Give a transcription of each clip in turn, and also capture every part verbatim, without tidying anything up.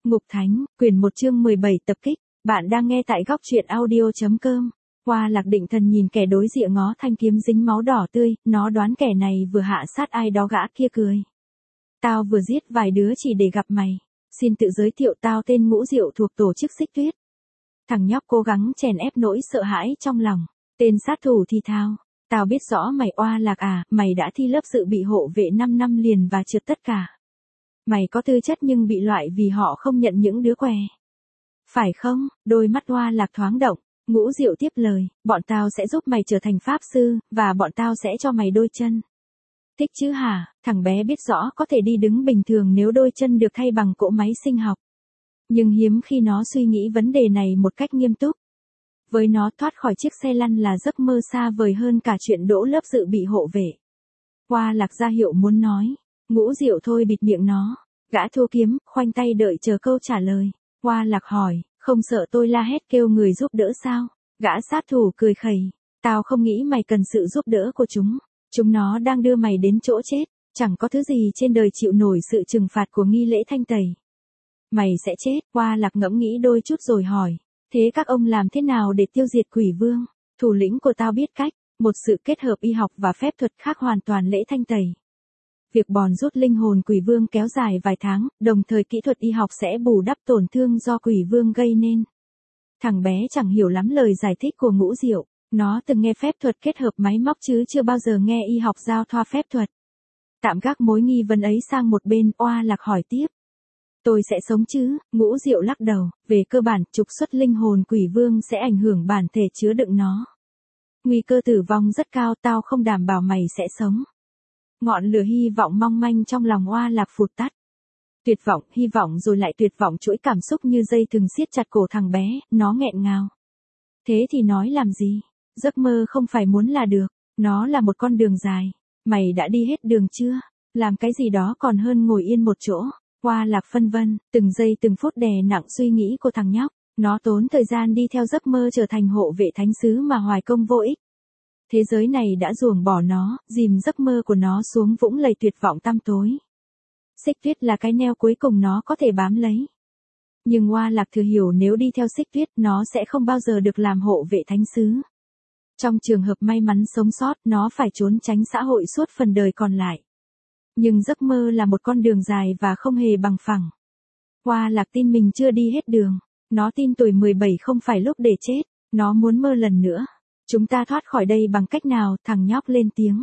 Ngục Thánh, quyển một chương mười bảy tập kích, bạn đang nghe tại góc truyện audio.com. Hoa Lạc định thần nhìn kẻ đối diện ngó thanh kiếm dính máu đỏ tươi, nó đoán kẻ này vừa hạ sát ai đó, gã kia cười. Tao vừa giết vài đứa chỉ để gặp mày. Xin tự giới thiệu, tao tên Ngũ Diệu, thuộc tổ chức Xích Tuyết. Thằng nhóc cố gắng chèn ép nỗi sợ hãi trong lòng. Tên sát thủ thì thào. Tao biết rõ mày, Hoa Lạc à, mày đã thi lớp dự bị hộ vệ năm năm liền và trượt tất cả. Mày có tư chất nhưng bị loại vì họ không nhận những đứa què. Phải không? Đôi mắt Hoa Lạc thoáng động. Ngũ Diệu tiếp lời, bọn tao sẽ giúp mày trở thành pháp sư, và bọn tao sẽ cho mày đôi chân. Thích chứ hả? Thằng bé biết rõ có thể đi đứng bình thường nếu đôi chân được thay bằng cỗ máy sinh học. Nhưng hiếm khi nó suy nghĩ vấn đề này một cách nghiêm túc. Với nó, thoát khỏi chiếc xe lăn là giấc mơ xa vời hơn cả chuyện đỗ lớp dự bị hộ vệ. Hoa Lạc ra hiệu muốn nói. Ngũ Diệu thôi bịt miệng nó. Gã thua kiếm, khoanh tay đợi chờ câu trả lời. Hoa Lạc hỏi, không sợ tôi la hét kêu người giúp đỡ sao? Gã sát thủ cười khẩy. Tao không nghĩ mày cần sự giúp đỡ của chúng. Chúng nó đang đưa mày đến chỗ chết. Chẳng có thứ gì trên đời chịu nổi sự trừng phạt của nghi lễ thanh tẩy. Mày sẽ chết. Hoa Lạc ngẫm nghĩ đôi chút rồi hỏi. Thế các ông làm thế nào để tiêu diệt quỷ vương? Thủ lĩnh của tao biết cách. Một sự kết hợp y học và phép thuật khác hoàn toàn lễ thanh tẩy. Việc bòn rút linh hồn quỷ vương kéo dài vài tháng, đồng thời kỹ thuật y học sẽ bù đắp tổn thương do quỷ vương gây nên. Thằng bé chẳng hiểu lắm lời giải thích của Ngũ Diệu. Nó từng nghe phép thuật kết hợp máy móc chứ chưa bao giờ nghe y học giao thoa phép thuật. Tạm gác mối nghi vấn ấy sang một bên, Hoa Lạc hỏi tiếp. Tôi sẽ sống chứ? Ngũ Diệu lắc đầu. Về cơ bản, trục xuất linh hồn quỷ vương sẽ ảnh hưởng bản thể chứa đựng nó. Nguy cơ tử vong rất cao, tao không đảm bảo mày sẽ sống. Ngọn lửa hy vọng mong manh trong lòng Hoa Lạc phụt tắt. Tuyệt vọng, hy vọng rồi lại tuyệt vọng, chuỗi cảm xúc như dây thừng siết chặt cổ thằng bé, nó nghẹn ngào. Thế thì nói làm gì? Giấc mơ không phải muốn là được, nó là một con đường dài. Mày đã đi hết đường chưa? Làm cái gì đó còn hơn ngồi yên một chỗ. Hoa Lạc phân vân, từng giây từng phút đè nặng suy nghĩ của thằng nhóc. Nó tốn thời gian đi theo giấc mơ trở thành hộ vệ thánh sứ mà hoài công vô ích. Thế giới này đã ruồng bỏ nó, dìm giấc mơ của nó xuống vũng lầy tuyệt vọng tăm tối. Xích Tuyết là cái neo cuối cùng nó có thể bám lấy. Nhưng Hoa Lạc thừa hiểu nếu đi theo Xích Tuyết, nó sẽ không bao giờ được làm hộ vệ thánh sứ. Trong trường hợp may mắn sống sót, nó phải trốn tránh xã hội suốt phần đời còn lại. Nhưng giấc mơ là một con đường dài và không hề bằng phẳng. Hoa Lạc tin mình chưa đi hết đường. Nó tin tuổi mười bảy không phải lúc để chết. Nó muốn mơ lần nữa. Chúng ta thoát khỏi đây bằng cách nào? Thằng nhóc lên tiếng.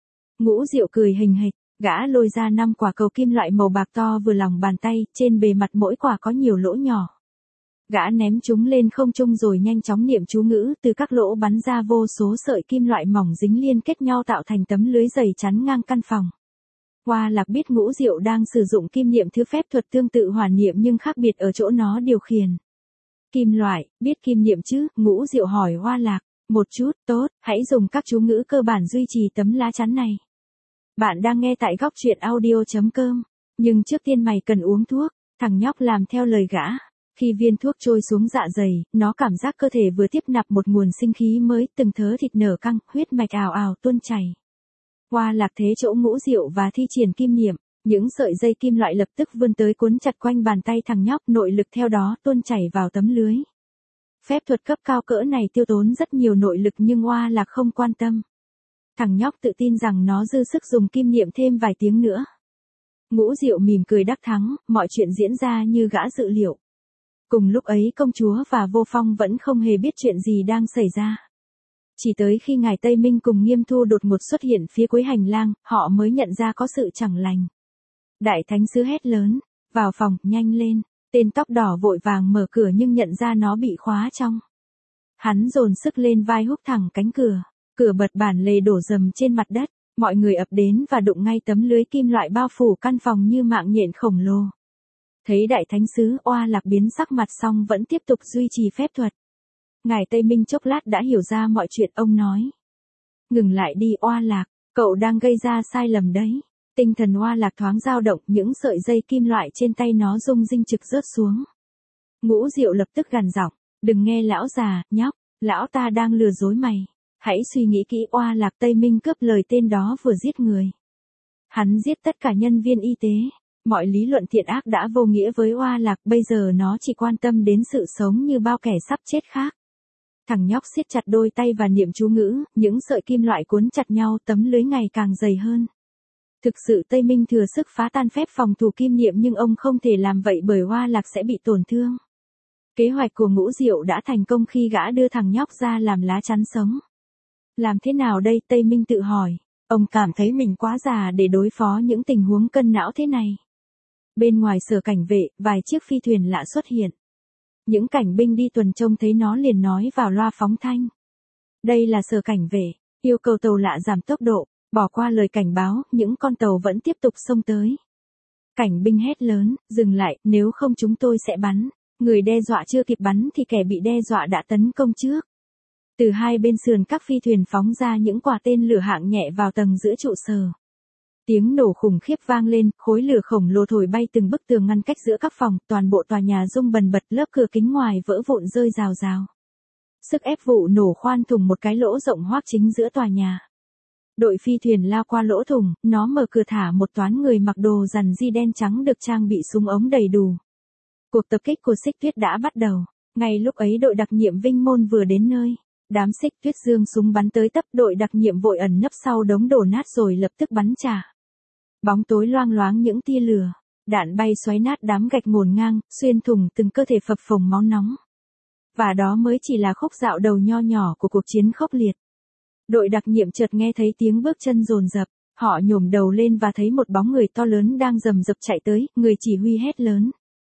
Ngũ Diệu cười hình hệt. Gã lôi ra năm quả cầu kim loại màu bạc to vừa lòng bàn tay, trên bề mặt mỗi quả có nhiều lỗ nhỏ. Gã ném chúng lên không trung rồi nhanh chóng niệm chú ngữ, từ các lỗ bắn ra vô số sợi kim loại mỏng dính liên kết nhau tạo thành tấm lưới dày chắn ngang căn phòng. Hoa Lạc biết Ngũ Diệu đang sử dụng kim niệm, thứ phép thuật tương tự hỏa niệm nhưng khác biệt ở chỗ nó điều khiển kim loại. Biết kim niệm chứ? Ngũ Diệu hỏi Hoa Lạc. Một chút, tốt, hãy dùng các chú ngữ cơ bản duy trì tấm lá chắn này. Bạn đang nghe tại góc truyện audio.com. Nhưng trước tiên mày cần uống thuốc. Thằng nhóc làm theo lời gã. Khi viên thuốc trôi xuống dạ dày, nó cảm giác cơ thể vừa tiếp nạp một nguồn sinh khí mới, từng thớ thịt nở căng, huyết mạch ào ào tuôn chảy. Hoa Lạc thế chỗ Ngũ Diệu và thi triển kim niệm, những sợi dây kim loại lập tức vươn tới cuốn chặt quanh bàn tay thằng nhóc, nội lực theo đó tuôn chảy vào tấm lưới. Phép thuật cấp cao cỡ này tiêu tốn rất nhiều nội lực nhưng Hoa Lạc không quan tâm. Thằng nhóc tự tin rằng nó dư sức dùng kim niệm thêm vài tiếng nữa. Ngũ Diệu mỉm cười đắc thắng, mọi chuyện diễn ra như gã dự liệu. Cùng lúc ấy công chúa và Vô Phong vẫn không hề biết chuyện gì đang xảy ra. Chỉ tới khi ngài Tây Minh cùng Nghiêm Thu đột ngột xuất hiện phía cuối hành lang, họ mới nhận ra có sự chẳng lành. Đại thánh sứ hét lớn, vào phòng, nhanh lên. Tên tóc đỏ vội vàng mở cửa nhưng nhận ra nó bị khóa trong. Hắn dồn sức lên vai húc thẳng cánh cửa. Cửa bật, bản lề đổ rầm trên mặt đất. Mọi người ập đến và đụng ngay tấm lưới kim loại bao phủ căn phòng như mạng nhện khổng lồ. Thấy đại thánh sứ, Hoa Lạc biến sắc mặt xong vẫn tiếp tục duy trì phép thuật. Ngài Tây Minh chốc lát đã hiểu ra mọi chuyện, ông nói. Ngừng lại đi Hoa Lạc, cậu đang gây ra sai lầm đấy. Tinh thần Hoa Lạc thoáng dao động, những sợi dây kim loại trên tay nó rung rinh trực rớt xuống. Ngũ Diệu lập tức gằn giọng, đừng nghe lão già, nhóc, lão ta đang lừa dối mày. Hãy suy nghĩ kỹ, Hoa Lạc Tây Minh cướp lời tên đó vừa giết người. Hắn giết tất cả nhân viên y tế. Mọi lý luận thiện ác đã vô nghĩa với Oa Lạc, bây giờ nó chỉ quan tâm đến sự sống như bao kẻ sắp chết khác. Thằng nhóc siết chặt đôi tay và niệm chú ngữ, những sợi kim loại cuốn chặt nhau, tấm lưới ngày càng dày hơn. Thực sự Tây Minh thừa sức phá tan phép phòng thủ kim niệm, nhưng ông không thể làm vậy bởi Oa Lạc sẽ bị tổn thương. Kế hoạch của Ngũ Diệu đã thành công khi gã đưa thằng nhóc ra làm lá chắn sống. Làm thế nào đây? Tây Minh tự hỏi. Ông cảm thấy mình quá già để đối phó những tình huống cân não thế này. Bên ngoài sở cảnh vệ, vài chiếc phi thuyền lạ xuất hiện. Những cảnh binh đi tuần trông thấy nó liền nói vào loa phóng thanh. Đây là sở cảnh vệ, yêu cầu tàu lạ giảm tốc độ, bỏ qua lời cảnh báo, những con tàu vẫn tiếp tục xông tới. Cảnh binh hét lớn, dừng lại, nếu không chúng tôi sẽ bắn. Người đe dọa chưa kịp bắn thì kẻ bị đe dọa đã tấn công trước. Từ hai bên sườn các phi thuyền phóng ra những quả tên lửa hạng nhẹ vào tầng giữa trụ sở. Tiếng nổ khủng khiếp vang lên, khối lửa khổng lồ thổi bay từng bức tường ngăn cách giữa các phòng, toàn bộ tòa nhà rung bần bật, lớp cửa kính ngoài vỡ vụn rơi rào rào. Sức ép vụ nổ khoan thủng một cái lỗ rộng hoác chính giữa tòa nhà. Đội phi thuyền lao qua lỗ thủng, nó mở cửa thả một toán người mặc đồ rằn di đen trắng được trang bị súng ống đầy đủ. Cuộc tập kích của Xích Tuyết đã bắt đầu. Ngay lúc ấy đội đặc nhiệm Vinh Môn vừa đến nơi. Đám Xích Tuyết giương súng bắn tới tấp, đội đặc nhiệm vội ẩn nấp sau đống đổ nát rồi lập tức bắn trả. Bóng tối loang loáng những tia lửa, đạn bay xoáy nát đám gạch ngổn ngang, xuyên thủng từng cơ thể phập phồng máu nóng. Và đó mới chỉ là khúc dạo đầu nho nhỏ của cuộc chiến khốc liệt. Đội đặc nhiệm chợt nghe thấy tiếng bước chân dồn dập, họ nhổm đầu lên và thấy một bóng người to lớn đang rầm rập chạy tới, người chỉ huy hét lớn.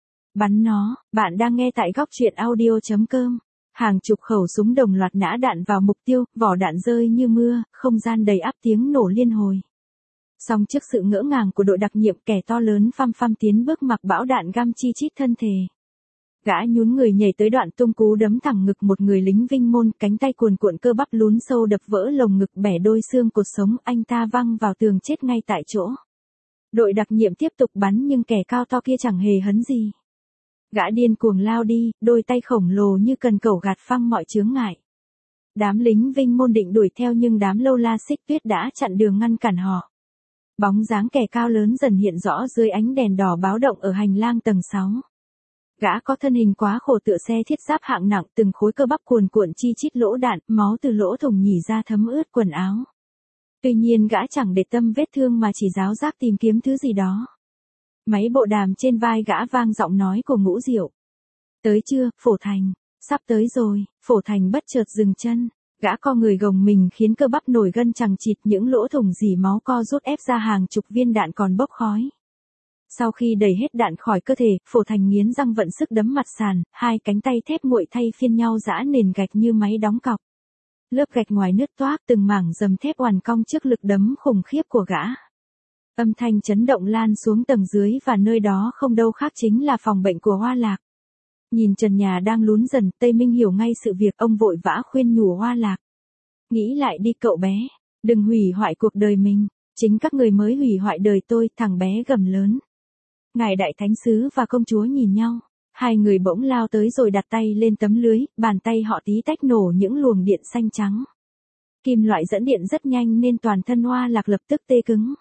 Bắn nó, bạn đang nghe tại góc truyện audio chấm com. Hàng chục khẩu súng đồng loạt nã đạn vào mục tiêu, vỏ đạn rơi như mưa, không gian đầy ắp tiếng nổ liên hồi. Song trước sự ngỡ ngàng của đội đặc nhiệm, kẻ to lớn phăm phăm tiến bước mặc bão đạn găm chi chít thân thể. Gã nhún người nhảy tới đoạn tung cú đấm thẳng ngực một người lính Vinh Môn, cánh tay cuồn cuộn cơ bắp lún sâu đập vỡ lồng ngực, bẻ đôi xương cột sống, anh ta văng vào tường chết ngay tại chỗ. Đội đặc nhiệm tiếp tục bắn nhưng kẻ cao to kia chẳng hề hấn gì. Gã điên cuồng lao đi, đôi tay khổng lồ như cần cẩu gạt phăng mọi chướng ngại. Đám lính Vinh Môn định đuổi theo nhưng đám lâu la Xích Tuyết đã chặn đường ngăn cản họ. Bóng dáng kẻ cao lớn dần hiện rõ dưới ánh đèn đỏ báo động ở hành lang tầng sáu. Gã có thân hình quá khổ tựa xe thiết giáp hạng nặng, từng khối cơ bắp cuồn cuộn chi chít lỗ đạn, máu từ lỗ thủng nhỉ ra thấm ướt quần áo. Tuy nhiên gã chẳng để tâm vết thương mà chỉ ráo rác tìm kiếm thứ gì đó. Máy bộ đàm trên vai gã vang giọng nói của Ngũ Diệu. Tới chưa, Phổ Thành? Sắp tới rồi. Phổ Thành bất chợt dừng chân. Gã co người gồng mình khiến cơ bắp nổi gân chằng chịt, những lỗ thủng dỉ máu co rút ép ra hàng chục viên đạn còn bốc khói. Sau khi đẩy hết đạn khỏi cơ thể, Phổ Thành nghiến răng vận sức đấm mặt sàn, hai cánh tay thép nguội thay phiên nhau giã nền gạch như máy đóng cọc. Lớp gạch ngoài nứt toác, từng mảng dầm thép oằn cong trước lực đấm khủng khiếp của gã. Âm thanh chấn động lan xuống tầng dưới và nơi đó không đâu khác chính là phòng bệnh của Hoa Lạc. Nhìn trần nhà đang lún dần, Tây Minh hiểu ngay sự việc, ông vội vã khuyên nhủ Hoa Lạc. Nghĩ lại đi cậu bé, đừng hủy hoại cuộc đời mình, chính các người mới hủy hoại đời tôi, thằng bé gầm lớn. Ngài đại thánh sứ và công chúa nhìn nhau, hai người bỗng lao tới rồi đặt tay lên tấm lưới, bàn tay họ tí tách nổ những luồng điện xanh trắng. Kim loại dẫn điện rất nhanh nên toàn thân Hoa Lạc lập tức tê cứng.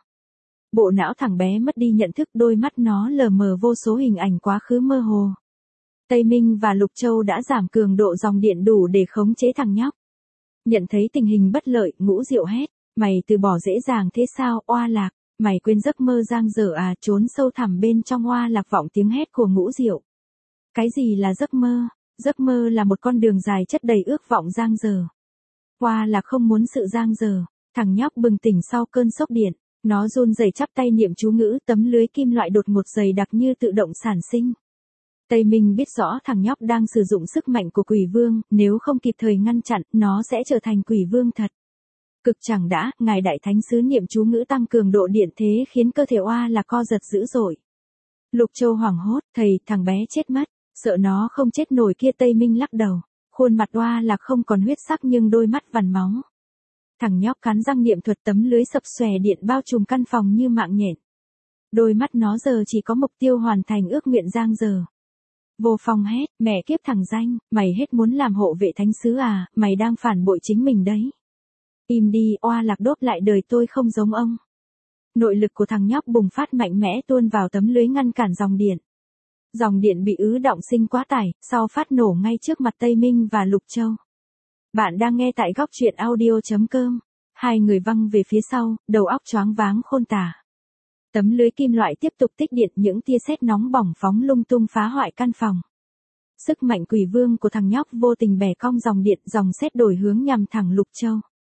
Bộ não thằng bé mất đi nhận thức, đôi mắt nó lờ mờ vô số hình ảnh quá khứ mơ hồ. Tây Minh và Lục Châu đã giảm cường độ dòng điện đủ để khống chế thằng nhóc. Nhận thấy tình hình bất lợi, Ngũ Diệu hét, mày từ bỏ dễ dàng thế sao, Hoa Lạc, mày quên giấc mơ giang dở à? Trốn sâu thẳm bên trong Hoa Lạc vọng tiếng hét của Ngũ Diệu. Cái gì là giấc mơ? Giấc mơ là một con đường dài chất đầy ước vọng giang dở. Hoa Lạc không muốn sự giang dở. Thằng nhóc bừng tỉnh sau cơn sốc điện. Nó run rẩy chắp tay niệm chú ngữ, tấm lưới kim loại đột ngột dày đặc như tự động sản sinh. Tây Minh biết rõ thằng nhóc đang sử dụng sức mạnh của quỷ vương, nếu không kịp thời ngăn chặn, nó sẽ trở thành quỷ vương thật. Cực chẳng đã, ngài đại thánh sứ niệm chú ngữ tăng cường độ điện thế khiến cơ thể Hoa Lạc co giật dữ dội. Lục Châu hoảng hốt, thầy, thằng bé chết mất, sợ nó không chết nổi kia. Tây Minh lắc đầu, khuôn mặt Hoa Lạc không còn huyết sắc nhưng đôi mắt vằn máu. Thằng nhóc cắn răng niệm thuật, tấm lưới sập xòe điện bao trùm căn phòng như mạng nhện. Đôi mắt nó giờ chỉ có mục tiêu hoàn thành ước nguyện giang dở. Vô Phong hét, mẹ kiếp thằng danh, mày hết muốn làm hộ vệ thánh sứ à, mày đang phản bội chính mình đấy. Im đi, Hoa Lạc đốt lại, đời tôi không giống ông. Nội lực của thằng nhóc bùng phát mạnh mẽ tuôn vào tấm lưới ngăn cản dòng điện. Dòng điện bị ứ đọng sinh quá tải, sau phát nổ ngay trước mặt Tây Minh và Lục Châu. Bạn đang nghe tại góc truyện audio chấm com. Hai người văng về phía sau, đầu óc choáng váng khôn tả. Tấm lưới kim loại tiếp tục tích điện, những tia sét nóng bỏng phóng lung tung phá hoại căn phòng. Sức mạnh quỷ vương của thằng nhóc vô tình bẻ cong dòng điện, dòng sét đổi hướng nhằm thẳng Lục Châu.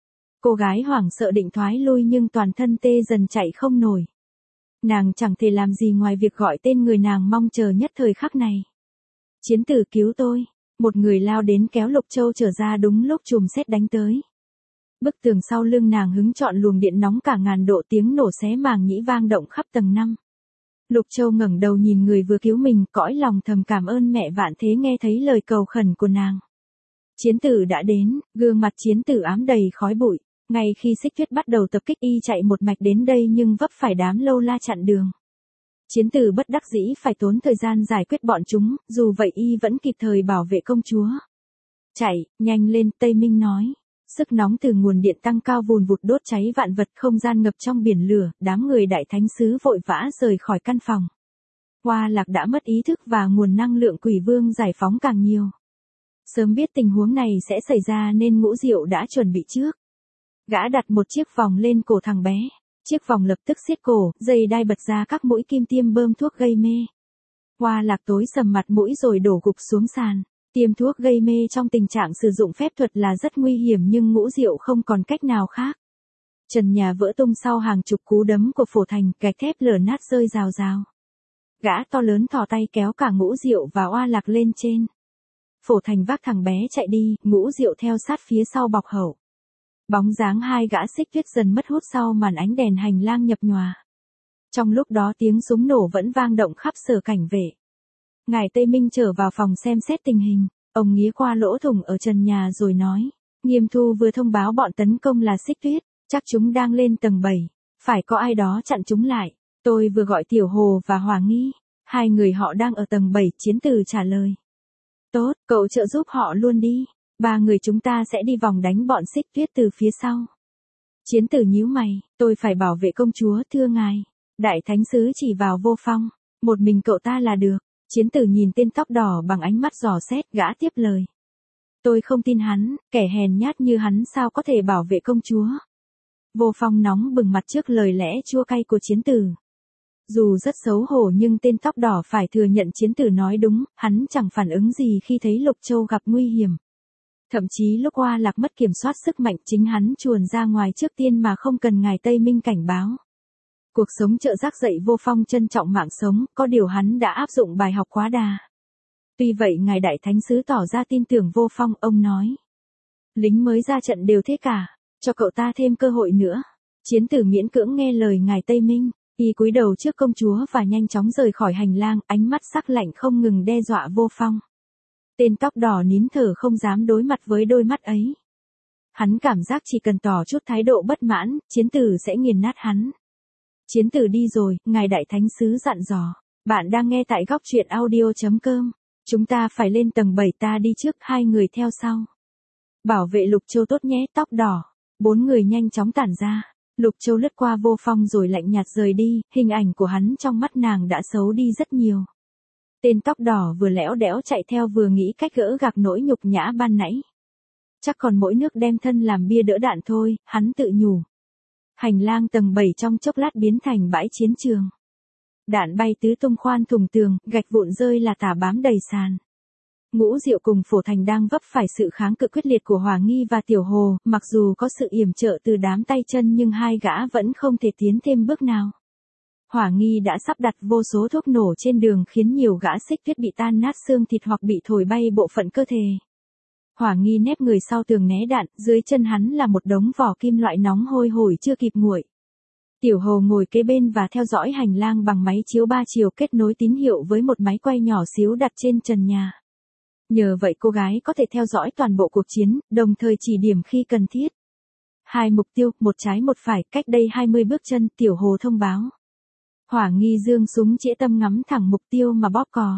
Cô gái hoảng sợ định thoái lui nhưng toàn thân tê dần chạy không nổi. Nàng chẳng thể làm gì ngoài việc gọi tên người nàng mong chờ nhất thời khắc này. Chiến tử cứu tôi. Một người lao đến kéo Lục Châu trở ra đúng lúc chùm sét đánh tới. Bức tường sau lưng nàng hứng chọn luồng điện nóng cả ngàn độ, tiếng nổ xé màng nhĩ vang động khắp tầng năm. Lục Châu ngẩng đầu nhìn người vừa cứu mình, cõi lòng thầm cảm ơn mẹ vạn thế nghe thấy lời cầu khẩn của nàng. Chiến tử đã đến, gương mặt chiến tử ám đầy khói bụi. Ngay khi Xích Tuyết bắt đầu tập kích, y chạy một mạch đến đây nhưng vấp phải đám lâu la chặn đường. Chiến tử bất đắc dĩ phải tốn thời gian giải quyết bọn chúng, dù vậy y vẫn kịp thời bảo vệ công chúa. Chạy, nhanh lên, Tây Minh nói. Sức nóng từ nguồn điện tăng cao vùn vụt đốt cháy vạn vật, không gian ngập trong biển lửa, đám người đại thánh sứ vội vã rời khỏi căn phòng. Hoa Lạc đã mất ý thức và nguồn năng lượng quỷ vương giải phóng càng nhiều. Sớm biết tình huống này sẽ xảy ra nên Ngũ Diệu đã chuẩn bị trước. Gã đặt một chiếc vòng lên cổ thằng bé. Chiếc vòng lập tức siết cổ, dây đai bật ra các mũi kim tiêm bơm thuốc gây mê. Hoa Lạc tối sầm mặt mũi rồi đổ gục xuống sàn. Tiêm thuốc gây mê trong tình trạng sử dụng phép thuật là rất nguy hiểm nhưng Ngũ Diệu không còn cách nào khác. Trần nhà vỡ tung sau hàng chục cú đấm của Phổ Thành, gạch thép lở nát rơi rào rào. Gã to lớn thò tay kéo cả Ngũ Diệu và Hoa Lạc lên trên. Phổ Thành vác thằng bé chạy đi, Ngũ Diệu theo sát phía sau bọc hậu. Bóng dáng hai gã Xích Tuyết dần mất hút sau màn ánh đèn hành lang nhập nhòa. Trong lúc đó tiếng súng nổ vẫn vang động khắp sở cảnh vệ. Ngài Tây Minh trở vào phòng xem xét tình hình, ông nghía qua lỗ thủng ở trần nhà rồi nói. Nghiêm Thu vừa thông báo bọn tấn công là Xích Tuyết, chắc chúng đang lên tầng bảy, phải có ai đó chặn chúng lại. Tôi vừa gọi Tiểu Hồ và Hòa Nghi, hai người họ đang ở tầng bảy, Chiến Tử trả lời. Tốt, cậu trợ giúp họ luôn đi. Ba người chúng ta sẽ đi vòng đánh bọn Xích Tuyết từ phía sau. Chiến Tử nhíu mày, tôi phải bảo vệ công chúa thưa ngài. Đại thánh sứ chỉ vào Vô Phong, một mình cậu ta là được. Chiến Tử nhìn tên tóc đỏ bằng ánh mắt dò xét, gã tiếp lời. Tôi không tin hắn, kẻ hèn nhát như hắn sao có thể bảo vệ công chúa. Vô Phong nóng bừng mặt trước lời lẽ chua cay của Chiến Tử. Dù rất xấu hổ nhưng tên tóc đỏ phải thừa nhận Chiến Tử nói đúng, hắn chẳng phản ứng gì khi thấy Lục Châu gặp nguy hiểm. Thậm chí lúc Hoa Lạc mất kiểm soát sức mạnh, chính hắn chuồn ra ngoài trước tiên mà không cần ngài Tây Minh cảnh báo. Cuộc sống trợ giác dạy Vô Phong trân trọng mạng sống, có điều hắn đã áp dụng bài học quá đà. Tuy vậy ngài đại thánh sứ tỏ ra tin tưởng Vô Phong, ông nói. Lính mới ra trận đều thế cả, cho cậu ta thêm cơ hội nữa. Chiến Tử miễn cưỡng nghe lời ngài Tây Minh, y cúi đầu trước công chúa và nhanh chóng rời khỏi hành lang, ánh mắt sắc lạnh không ngừng đe dọa Vô Phong. Tên tóc đỏ nín thở không dám đối mặt với đôi mắt ấy. Hắn cảm giác chỉ cần tỏ chút thái độ bất mãn, Chiến Tử sẽ nghiền nát hắn. Chiến Tử đi rồi, ngài đại thánh sứ dặn dò. Bạn đang nghe tại góc truyện audio chấm com. Chúng ta phải lên tầng bảy, ta đi trước, hai người theo sau. Bảo vệ Lục Châu tốt nhé, tóc đỏ. Bốn người nhanh chóng tản ra. Lục Châu lướt qua Vô Phong rồi lạnh nhạt rời đi, hình ảnh của hắn trong mắt nàng đã xấu đi rất nhiều. Tên tóc đỏ vừa lẽo đẽo chạy theo vừa nghĩ cách gỡ gạc nỗi nhục nhã ban nãy. Chắc còn mỗi nước đem thân làm bia đỡ đạn thôi, hắn tự nhủ. Hành lang tầng bảy trong chốc lát biến thành bãi chiến trường. Đạn bay tứ tung khoan thùng tường, gạch vụn rơi là tả bám đầy sàn. Ngũ Diệu cùng Phổ Thành đang vấp phải sự kháng cự quyết liệt của Hòa Nghi và Tiểu Hồ, mặc dù có sự yểm trợ từ đám tay chân nhưng hai gã vẫn không thể tiến thêm bước nào. Hòa Nghi đã sắp đặt vô số thuốc nổ trên đường khiến nhiều gã Xích Tuyết bị tan nát xương thịt hoặc bị thổi bay bộ phận cơ thể. Hòa Nghi nép người sau tường né đạn, dưới chân hắn là một đống vỏ kim loại nóng hôi hổi chưa kịp nguội. Tiểu Hồ ngồi kế bên và theo dõi hành lang bằng máy chiếu ba chiều kết nối tín hiệu với một máy quay nhỏ xíu đặt trên trần nhà. Nhờ vậy cô gái có thể theo dõi toàn bộ cuộc chiến, đồng thời chỉ điểm khi cần thiết. Hai mục tiêu, một trái một phải, cách đây hai mươi bước chân, Tiểu Hồ thông báo. Hỏa Nghi giương súng chĩa tâm ngắm thẳng mục tiêu mà bóp cò.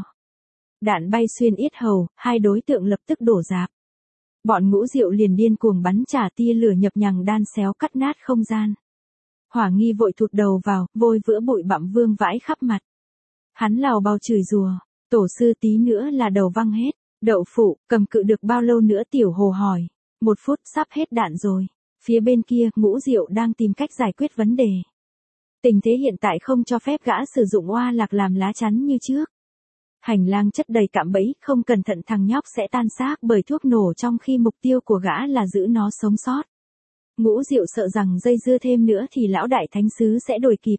Đạn bay xuyên yết hầu, hai đối tượng lập tức đổ rạp. Bọn Ngũ Diệu liền điên cuồng bắn trả tia lửa nhập nhằng đan xéo cắt nát không gian. Hỏa Nghi vội thụt đầu vào, vôi vữa bụi bặm vương vãi khắp mặt. Hắn lào bào chửi rủa, tổ sư tí nữa là đầu văng hết. Đậu phụ, cầm cự được bao lâu nữa Tiểu Hồ hỏi. Một phút, sắp hết đạn rồi. Phía bên kia, Ngũ Diệu đang tìm cách giải quyết vấn đề. Tình thế hiện tại không cho phép gã sử dụng oa lạc làm lá chắn như trước. Hành lang chất đầy cạm bẫy, không cẩn thận thằng nhóc sẽ tan xác bởi thuốc nổ trong khi mục tiêu của gã là giữ nó sống sót. Ngũ Diệu sợ rằng dây dưa thêm nữa thì lão đại thánh sứ sẽ đuổi kịp.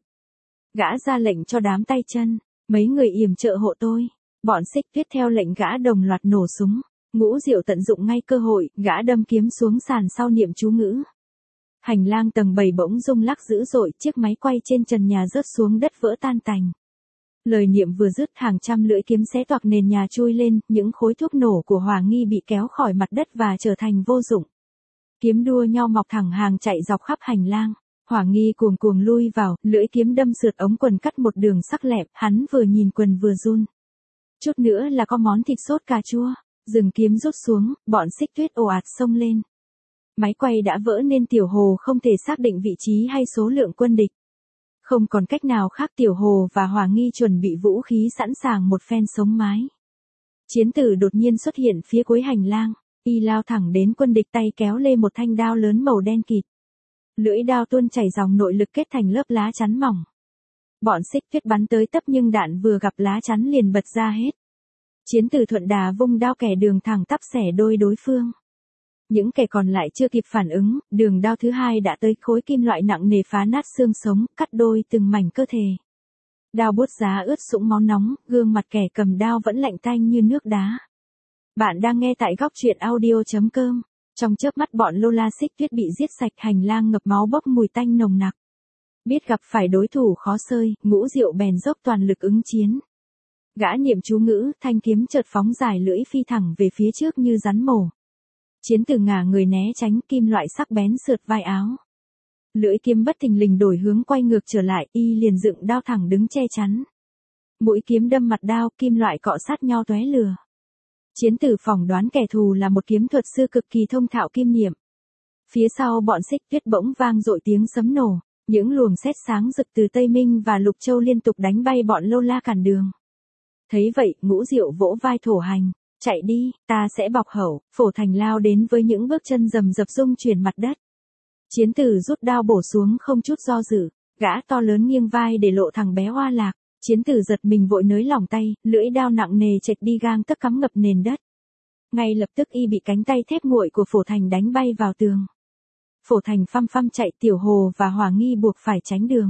Gã ra lệnh cho đám tay chân, mấy người yểm trợ hộ tôi. Bọn Xích Tuyết theo lệnh gã đồng loạt nổ súng. Ngũ Diệu tận dụng ngay cơ hội, gã đâm kiếm xuống sàn sau niệm chú ngữ. Hành lang tầng bảy bỗng rung lắc dữ dội, chiếc máy quay trên trần nhà rớt xuống đất vỡ tan tành. Lời niệm vừa dứt, hàng trăm lưỡi kiếm xé toạc nền nhà chui lên, những khối thuốc nổ của Hỏa Nghi bị kéo khỏi mặt đất và trở thành vô dụng. Kiếm đua nhau mọc thẳng hàng chạy dọc khắp hành lang. Hỏa Nghi cuồng cuồng lui vào, lưỡi kiếm đâm sượt ống quần cắt một đường sắc lẹm, hắn vừa nhìn quần vừa run. Chút nữa là có món thịt sốt cà chua. Dừng kiếm rút xuống, bọn Xích Tuyết ồ ạt xông lên. Máy quay đã vỡ nên Tiểu Hồ không thể xác định vị trí hay số lượng quân địch. Không còn cách nào khác, Tiểu Hồ và Hỏa Nghi chuẩn bị vũ khí sẵn sàng một phen sống mái. Chiến tử đột nhiên xuất hiện phía cuối hành lang, y lao thẳng đến quân địch, tay kéo lê một thanh đao lớn màu đen kịt. Lưỡi đao tuôn chảy dòng nội lực kết thành lớp lá chắn mỏng. Bọn Xích Tuyết bắn tới tấp nhưng đạn vừa gặp lá chắn liền bật ra hết. Chiến tử thuận đà vung đao kẻ đường thẳng tắp xẻ đôi đối phương. Những kẻ còn lại chưa kịp phản ứng, đường đao thứ hai đã tới, khối kim loại nặng nề phá nát xương sống, cắt đôi từng mảnh cơ thể. Đao buốt giá ướt sũng máu nóng, gương mặt kẻ cầm đao vẫn lạnh tanh như nước đá. Bạn đang nghe tại góc truyện audio chấm com. Trong chớp mắt bọn Lola Xích Tuyết bị giết sạch, hành lang ngập máu bốc mùi tanh nồng nặc. Biết gặp phải đối thủ khó xơi, Ngũ Diệu bèn dốc toàn lực ứng chiến. Gã niệm chú ngữ, thanh kiếm chợt phóng dài lưỡi phi thẳng về phía trước như rắn mổ. Chiến tử ngả người né tránh, kim loại sắc bén sượt vai áo. Lưỡi kiếm bất thình lình đổi hướng quay ngược trở lại, y liền dựng đao thẳng đứng che chắn. Mũi kiếm đâm mặt đao, kim loại cọ sát nhau tóe lửa. Chiến tử phỏng đoán kẻ thù là một kiếm thuật sư cực kỳ thông thạo kim niệm. Phía sau bọn Xích Tuyết bỗng vang dội tiếng sấm nổ, những luồng sét sáng rực từ Tây Minh và Lục Châu liên tục đánh bay bọn Lola cản đường. Thấy vậy, Ngũ Diệu vỗ vai Thổ Hành, chạy đi, ta sẽ bọc hậu. Phổ Thành lao đến với những bước chân rầm rập rung chuyển mặt đất. Chiến tử rút đao bổ xuống không chút do dự, gã to lớn nghiêng vai để lộ thằng bé Oa Lạc. Chiến tử giật mình vội nới lỏng tay, lưỡi đao nặng nề chệch đi gang tấc cắm ngập nền đất. Ngay lập tức y bị cánh tay thép nguội của Phổ Thành đánh bay vào tường. Phổ Thành phăm phăm chạy, Tiểu Hồ và Hỏa Nghi buộc phải tránh đường.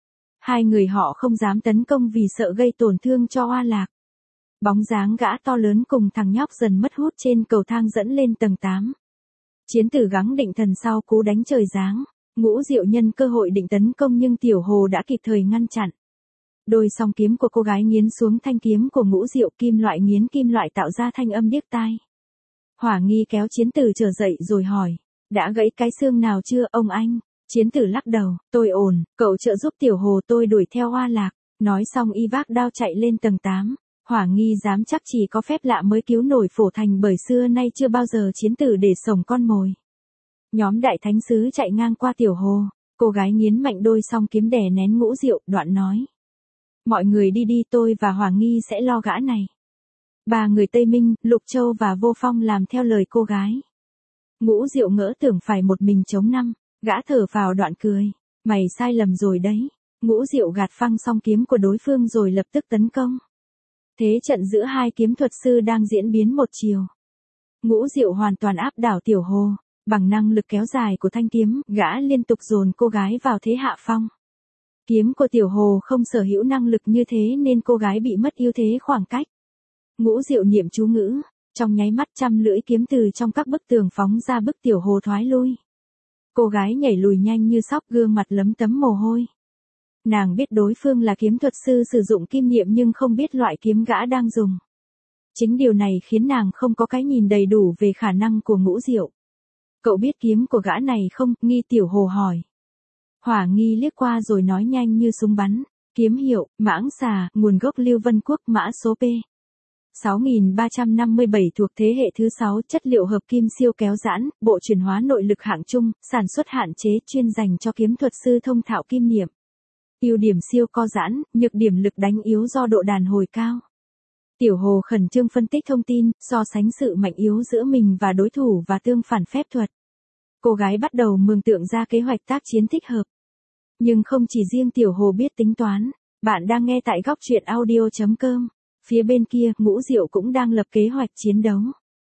Hai người họ không dám tấn công vì sợ gây tổn thương cho Oa Lạc. Bóng dáng gã to lớn cùng thằng nhóc dần mất hút trên cầu thang dẫn lên tầng tám. Chiến tử gắng định thần sau cú đánh trời giáng. Ngũ Diệu nhân cơ hội định tấn công nhưng Tiểu Hồ đã kịp thời ngăn chặn. Đôi song kiếm của cô gái nghiến xuống thanh kiếm của Ngũ Diệu, kim loại nghiến kim loại tạo ra thanh âm điếc tai. Hỏa Nghi kéo Chiến tử trở dậy rồi hỏi, đã gãy cái xương nào chưa ông anh? Chiến tử lắc đầu, tôi ổn, cậu trợ giúp Tiểu Hồ, tôi đuổi theo Oa Lạc. Nói xong y vác đao chạy lên tầng tám. Hỏa Nghi dám chắc chỉ có phép lạ mới cứu nổi Phổ Thành, bởi xưa nay chưa bao giờ Chiến tử để sổng con mồi. Nhóm đại thánh sứ chạy ngang qua Tiểu Hồ, cô gái nghiến mạnh đôi song kiếm đè nén Ngũ Diệu, đoạn nói. Mọi người đi đi, tôi và Hỏa Nghi sẽ lo gã này. Ba người Tây Minh, Lục Châu và Vô Phong làm theo lời cô gái. Ngũ Diệu ngỡ tưởng phải một mình chống năm, gã thở vào đoạn cười. Mày sai lầm rồi đấy. Ngũ Diệu gạt phăng song kiếm của đối phương rồi lập tức tấn công. Thế trận giữa hai kiếm thuật sư đang diễn biến một chiều. Ngũ Diệu hoàn toàn áp đảo Tiểu Hồ. Bằng năng lực kéo dài của thanh kiếm, gã liên tục dồn cô gái vào thế hạ phong. Kiếm của Tiểu Hồ không sở hữu năng lực như thế nên cô gái bị mất ưu thế khoảng cách. Ngũ Diệu niệm chú ngữ, trong nháy mắt trăm lưỡi kiếm từ trong các bức tường phóng ra, bức Tiểu Hồ thoái lui. Cô gái nhảy lùi nhanh như sóc, gương mặt lấm tấm mồ hôi. Nàng biết đối phương là kiếm thuật sư sử dụng kim niệm nhưng không biết loại kiếm gã đang dùng. Chính điều này khiến nàng không có cái nhìn đầy đủ về khả năng của Ngũ Diệu. Cậu biết kiếm của gã này không? Nghi Tiểu Hồ hỏi. Hỏa Nghi liếc qua rồi nói nhanh như súng bắn. Kiếm hiệu, mãng xà, nguồn gốc Lưu Vân Quốc, mã số P sáu nghìn ba trăm năm mươi bảy thuộc thế hệ thứ sáu, chất liệu hợp kim siêu kéo giãn, bộ chuyển hóa nội lực hạng trung, sản xuất hạn chế, chuyên dành cho kiếm thuật sư thông thạo kim niệm. Ưu điểm siêu co giãn, nhược điểm lực đánh yếu do độ đàn hồi cao. Tiểu Hồ khẩn trương phân tích thông tin, so sánh sự mạnh yếu giữa mình và đối thủ và tương phản phép thuật. Cô gái bắt đầu mường tượng ra kế hoạch tác chiến thích hợp. Nhưng không chỉ riêng Tiểu Hồ biết tính toán, bạn đang nghe tại góc truyện audio chấm com. Phía bên kia, Ngũ Diệu cũng đang lập kế hoạch chiến đấu.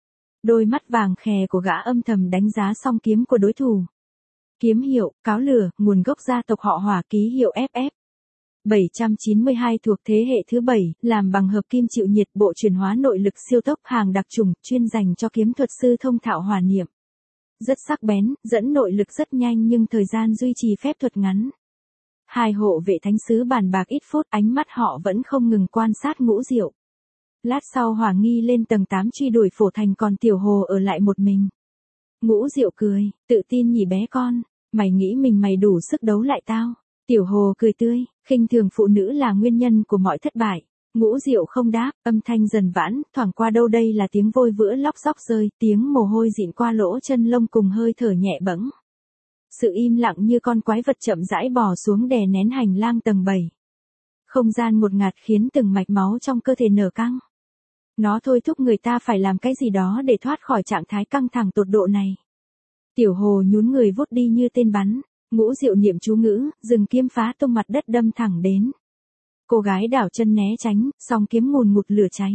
Đôi mắt vàng khè của gã âm thầm đánh giá song kiếm của đối thủ. Kiếm hiệu, cáo lửa, nguồn gốc gia tộc họ Hỏa, ký hiệu ép ép. bảy trăm chín mươi hai thuộc thế hệ thứ bảy, làm bằng hợp kim chịu nhiệt, bộ chuyển hóa nội lực siêu tốc, hàng đặc trùng, chuyên dành cho kiếm thuật sư thông thạo hỏa niệm. Rất sắc bén, dẫn nội lực rất nhanh nhưng thời gian duy trì phép thuật ngắn. Hai hộ vệ thánh sứ bàn bạc ít phút, ánh mắt họ vẫn không ngừng quan sát Ngũ Diệu. Lát sau Hỏa Nghi lên tầng tám truy đuổi Phổ Thành, còn Tiểu Hồ ở lại một mình. Ngũ Diệu cười, tự tin nhỉ bé con, mày nghĩ mình mày đủ sức đấu lại tao. Tiểu Hồ cười tươi, khinh thường phụ nữ là nguyên nhân của mọi thất bại. Ngũ Diệu không đáp, âm thanh dần vãn, thoảng qua đâu đây là tiếng vôi vữa lóc xóc rơi, tiếng mồ hôi dịn qua lỗ chân lông cùng hơi thở nhẹ bẫng. Sự im lặng như con quái vật chậm rãi bò xuống đè nén hành lang tầng bảy. Không gian ngột ngạt khiến từng mạch máu trong cơ thể nở căng. Nó thôi thúc người ta phải làm cái gì đó để thoát khỏi trạng thái căng thẳng tột độ này. Tiểu Hồ nhún người vút đi như tên bắn. Ngũ Diệu niệm chú ngữ, dừng kiếm phá tung mặt đất đâm thẳng đến. Cô gái đảo chân né tránh, song kiếm ngùn ngụt lửa cháy.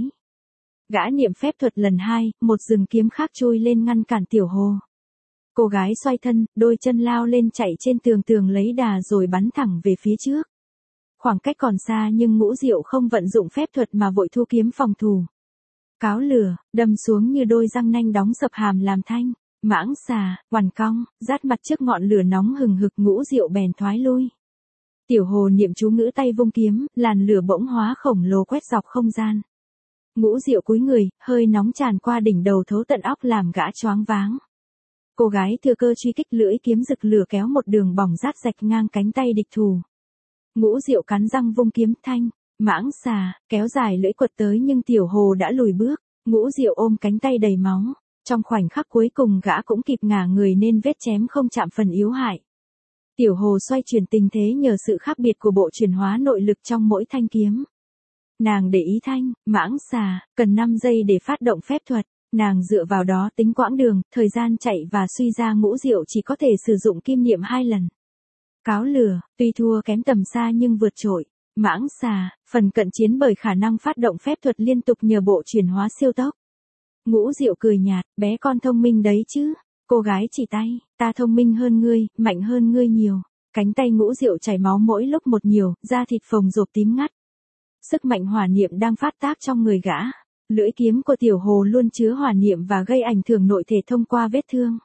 Gã niệm phép thuật lần hai, một rừng kiếm khác trôi lên ngăn cản Tiểu Hồ. Cô gái xoay thân, đôi chân lao lên chạy trên tường tường lấy đà rồi bắn thẳng về phía trước. Khoảng cách còn xa nhưng Ngũ Diệu không vận dụng phép thuật mà vội thu kiếm phòng thủ. Cáo lửa, đâm xuống như đôi răng nanh đóng sập hàm làm thanh. Mãng xà, quằn cong, rát mặt trước ngọn lửa nóng hừng hực, Ngũ Diệu bèn thoái lui. Tiểu Hồ niệm chú ngữ tay vung kiếm, làn lửa bỗng hóa khổng lồ quét dọc không gian. Ngũ Diệu cúi người, hơi nóng tràn qua đỉnh đầu thấu tận óc làm gã choáng váng. Cô gái thừa cơ truy kích, lưỡi kiếm rực lửa kéo một đường bỏng rát rạch ngang cánh tay địch thủ. Ngũ Diệu cắn răng vung kiếm thanh, mãng xà, kéo dài lưỡi quật tới nhưng Tiểu Hồ đã lùi bước. Ngũ Diệu ôm cánh tay đầy máu. Trong khoảnh khắc cuối cùng gã cũng kịp ngả người nên vết chém không chạm phần yếu hại. Tiểu Hồ xoay chuyển tình thế nhờ sự khác biệt của bộ chuyển hóa nội lực trong mỗi thanh kiếm. Nàng để ý thanh, mãng xà, cần năm giây để phát động phép thuật. Nàng dựa vào đó tính quãng đường, thời gian chạy và suy ra Ngũ Diệu chỉ có thể sử dụng kim niệm hai lần. Cáo lửa, tuy thua kém tầm xa nhưng vượt trội. Mãng xà, phần cận chiến bởi khả năng phát động phép thuật liên tục nhờ bộ chuyển hóa siêu tốc. Ngũ Diệu cười nhạt, bé con thông minh đấy chứ. Cô gái chỉ tay, ta thông minh hơn ngươi, mạnh hơn ngươi nhiều. Cánh tay Ngũ Diệu chảy máu mỗi lúc một nhiều, da thịt phồng rộp tím ngắt. Sức mạnh hỏa niệm đang phát tác trong người gã. Lưỡi kiếm của Tiểu Hồ luôn chứa hỏa niệm và gây ảnh hưởng nội thể thông qua vết thương.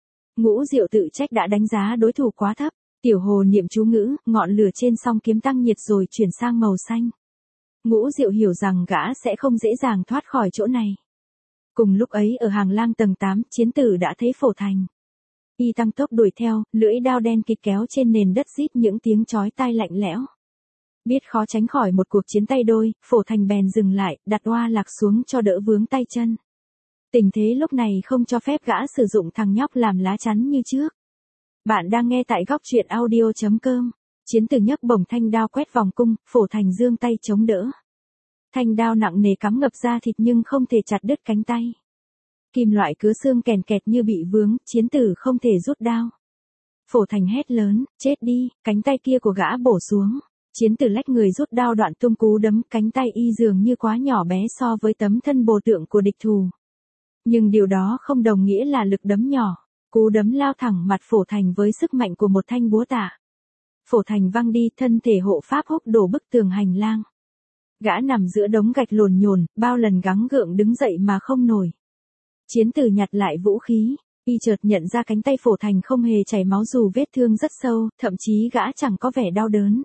Ngũ Diệu tự trách đã đánh giá đối thủ quá thấp. Tiểu Hồ niệm chú ngữ, ngọn lửa trên song kiếm tăng nhiệt rồi chuyển sang màu xanh. Ngũ Diệu hiểu rằng gã sẽ không dễ dàng thoát khỏi chỗ này. Cùng lúc ấy ở hàng lang tầng tám, chiến tử đã thấy Phổ Thành. Y tăng tốc đuổi theo, lưỡi đao đen kịt kéo trên nền đất rít những tiếng chói tai lạnh lẽo. Biết khó tránh khỏi một cuộc chiến tay đôi, Phổ Thành bèn dừng lại, đặt oa lạc xuống cho đỡ vướng tay chân. Tình thế lúc này không cho phép gã sử dụng thằng nhóc làm lá chắn như trước. Bạn đang nghe tại góc truyện audio chấm com. Chiến tử nhấc bổng thanh đao quét vòng cung, Phổ Thành giương tay chống đỡ. Thanh đao nặng nề cắm ngập da thịt nhưng không thể chặt đứt cánh tay. Kim loại cứa xương kèn kẹt như bị vướng, chiến tử không thể rút đao. Phổ Thành hét lớn, chết đi, cánh tay kia của gã bổ xuống. Chiến tử lách người rút đao đoạn tung cú đấm, cánh tay y dường như quá nhỏ bé so với tấm thân bồ tượng của địch thủ. Nhưng điều đó không đồng nghĩa là lực đấm nhỏ. Cú đấm lao thẳng mặt Phổ Thành với sức mạnh của một thanh búa tạ. Phổ Thành văng đi, thân thể hộ pháp húc đổ bức tường hành lang. Gã nằm giữa đống gạch lồn nhồn, bao lần gắng gượng đứng dậy mà không nổi. Chiến tử nhặt lại vũ khí, y chợt nhận ra cánh tay Phổ Thành không hề chảy máu dù vết thương rất sâu, thậm chí gã chẳng có vẻ đau đớn.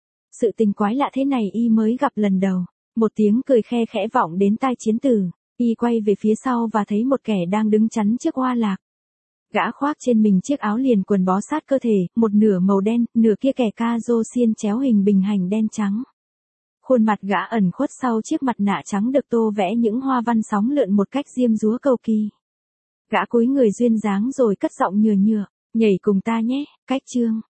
Sự tình quái lạ thế này y mới gặp lần đầu. Một tiếng cười khe khẽ vọng đến tai chiến tử, y quay về phía sau và thấy một kẻ đang đứng chắn trước oa lạc. Gã khoác trên mình chiếc áo liền quần bó sát cơ thể, một nửa màu đen, nửa kia kẻ ca rô xiên chéo hình bình hành đen trắng. Khuôn mặt gã ẩn khuất sau chiếc mặt nạ trắng được tô vẽ những hoa văn sóng lượn một cách diêm dúa cầu kỳ. Gã cúi người duyên dáng rồi cất giọng nhừa nhựa, nhảy cùng ta nhé, cách chương.